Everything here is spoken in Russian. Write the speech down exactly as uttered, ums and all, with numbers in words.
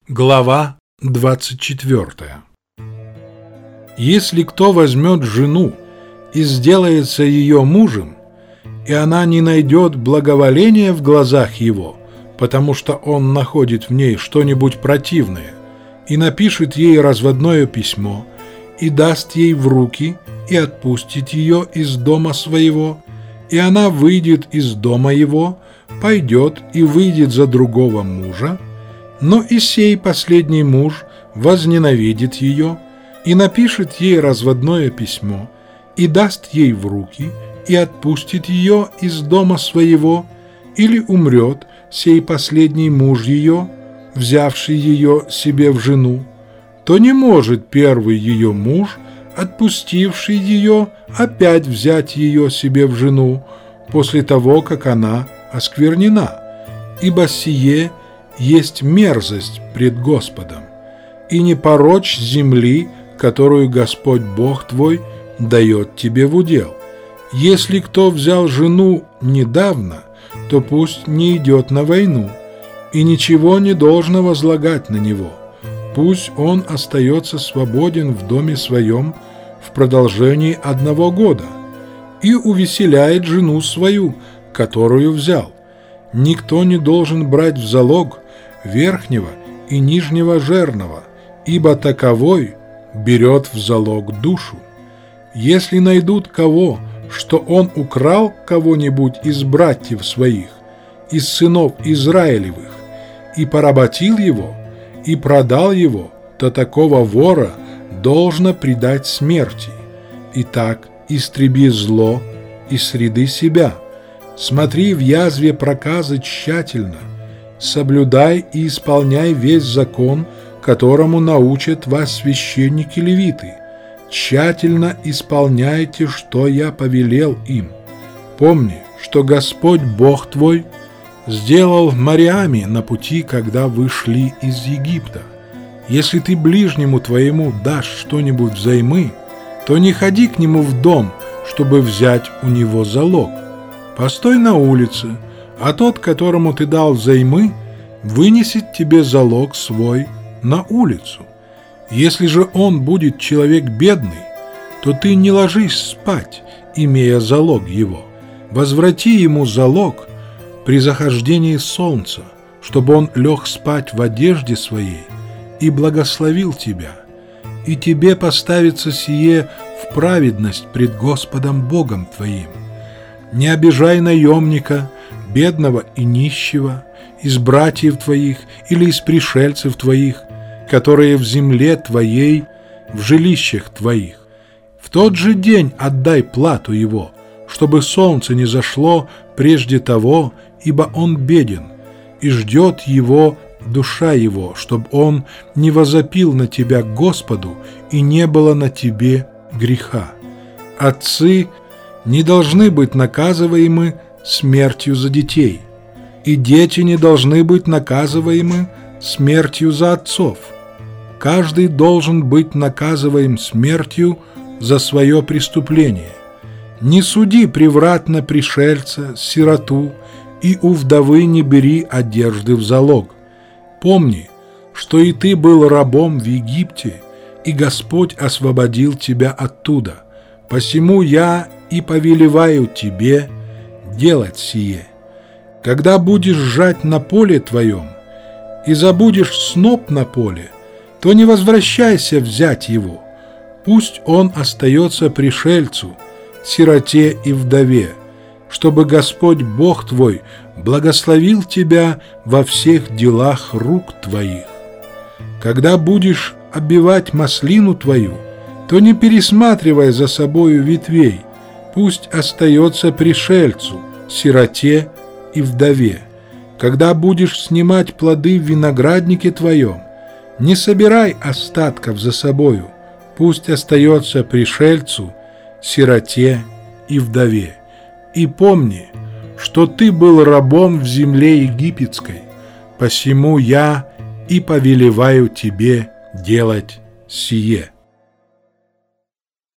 Глава двадцать четвёртая. Если кто возьмет жену и сделается ее мужем, и она не найдет благоволения в глазах его, потому что он находит в ней что-нибудь противное, и напишет ей разводное письмо, и даст ей в руки, и отпустит ее из дома своего, и она выйдет из дома его, пойдет и выйдет за другого мужа, но и сей последний муж возненавидит ее и напишет ей разводное письмо, и даст ей в руки, и отпустит ее из дома своего, или умрет сей последний муж ее, взявший ее себе в жену, то не может первый ее муж, отпустивший ее, опять взять ее себе в жену после того, как она осквернена, ибо сие есть мерзость пред Господом, и не порочь земли, которую Господь Бог твой дает тебе в удел. Если кто взял жену недавно, то пусть не идет на войну, и ничего не должно возлагать на него. Пусть он остается свободен в доме своем в продолжении одного года и увеселяет жену свою, которую взял. Никто не должен брать в залог верхнего и нижнего жерного, ибо таковой берет в залог душу. Если найдут кого, что он украл кого-нибудь из братьев своих, из сынов Израилевых, и поработил его, и продал его, то такого вора должно предать смерти. Итак, истреби зло из среды себя. Смотри в язве проказы тщательно, соблюдай и исполняй весь закон, которому научат вас священники-левиты. Тщательно исполняйте, что я повелел им. Помни, что Господь Бог твой сделал Мариаме на пути, когда вы шли из Египта. Если ты ближнему твоему дашь что-нибудь взаймы, то не ходи к нему в дом, чтобы взять у него залог. Постой на улице, а тот, которому ты дал взаймы, вынесет тебе залог свой на улицу. Если же он будет человек бедный, то ты не ложись спать, имея залог его. Возврати ему залог при захождении солнца, чтобы он лег спать в одежде своей и благословил тебя. И тебе поставится сие в праведность пред Господом Богом твоим. Не обижай наемника, бедного и нищего, из братьев твоих или из пришельцев твоих, которые в земле твоей, в жилищах твоих. В тот же день отдай плату его, чтобы солнце не зашло прежде того, ибо он беден, и ждет его душа его, чтобы он не возопил на тебя к Господу, и не было на тебе греха. Отцы не должны быть наказываемы смертью за детей, и дети не должны быть наказываемы смертью за отцов. Каждый должен быть наказываем смертью за свое преступление. Не суди превратно пришельца, сироту, и у вдовы не бери одежды в залог. Помни, что и ты был рабом в Египте, и Господь освободил тебя оттуда. Посему я и повелеваю тебе делать сие. Когда будешь жать на поле твоем и забудешь сноп на поле, то не возвращайся взять его. Пусть он остается пришельцу, сироте и вдове, чтобы Господь Бог твой благословил тебя во всех делах рук твоих. Когда будешь обивать маслину твою, то не пересматривай за собою ветвей, пусть остается пришельцу, сироте и вдове. Когда будешь снимать плоды в винограднике твоем, не собирай остатков за собою, пусть остается пришельцу, сироте и вдове. И помни, что ты был рабом в земле египетской, посему я и повелеваю тебе делать сие.